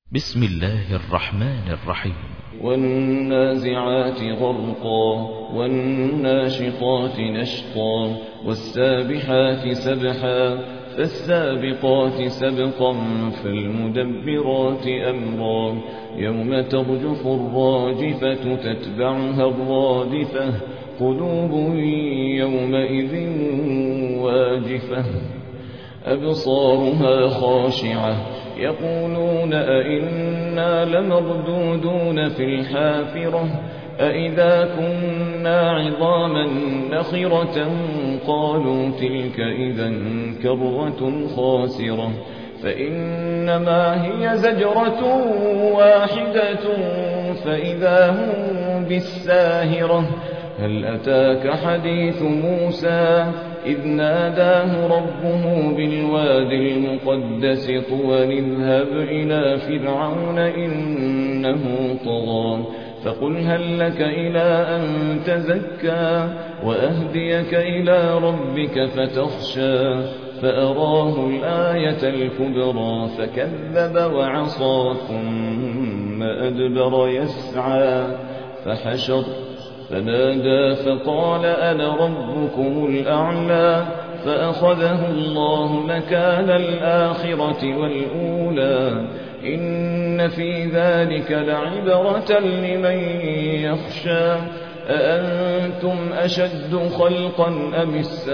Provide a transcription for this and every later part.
بسم الله الرحمن الرحيم. والنازعات غرقا والناشطات نشطا والسابحات سبحا فالسابقات سبقا فالمدبرات أمرا يوم ترجف الراجفة تتبعها الرادفة قلوب يومئذ واجفة أبصارها خاشعة يقولون أئنا لمردودون في الحافرة أئذا كنا عظاما نخرة قالوا تلك إذا كرة خاسرة فإنما هي زجرة واحدة فإذا هم بالساهرة هل أتاك حديث موسى إذ ناداه ربه بالواد المقدس طوى اذهب إلى فرعون إنه طغى فقل هل لك إلى أن تزكى وأهديك إلى ربك فتخشى فأراه الآية الكبرى فكذب وعصى ثم أدبر يسعى فحشر فنادى فقال أنا ربكم الأعلى فأخذه الله نكال الآخرة والأولى إن في ذلك لعبرة لمن يخشى أأنتم أشد خلقا أم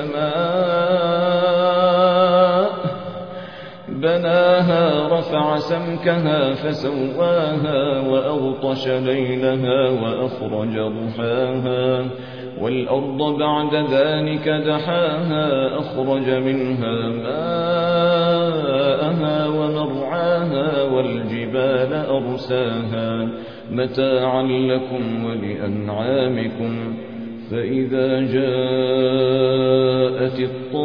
السماء بناها رفع سمكها فسواها وأغطش ليلها وأخرج ضحاها والأرض بعد ذلك دحاها أخرج منها ماءها ومرعاها والجبال أرساها متاعا لكم ولأنعامكم فإذا جاءت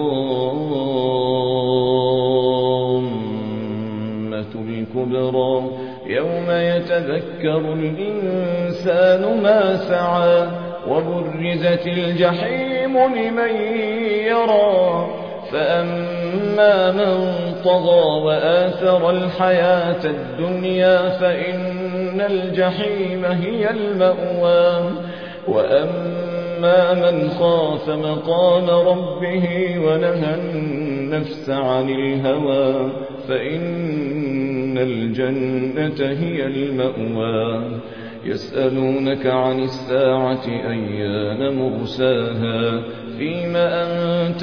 الكبرى يوم يتذكر الإنسان ما سعى وبرزت الجحيم لمن يرى فأما من طغى وآثر الحياة الدنيا فإن الجحيم هي المأوى وأما من خاف مقام ربه ونهى النفس عن الهوى فإن الجنة هي المأوى يسألونك عن الساعة أيان مرساها فيما أنت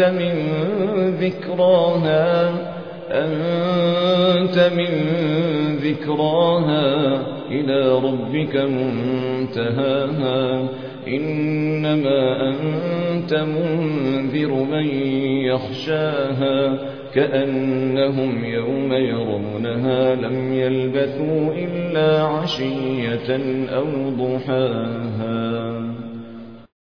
من ذكراها إلى ربك منتهاها إنما أنت منذر من يخشاها كأنهم يوم يرونها لم يلبثوا إلا عشية أو ضحاها.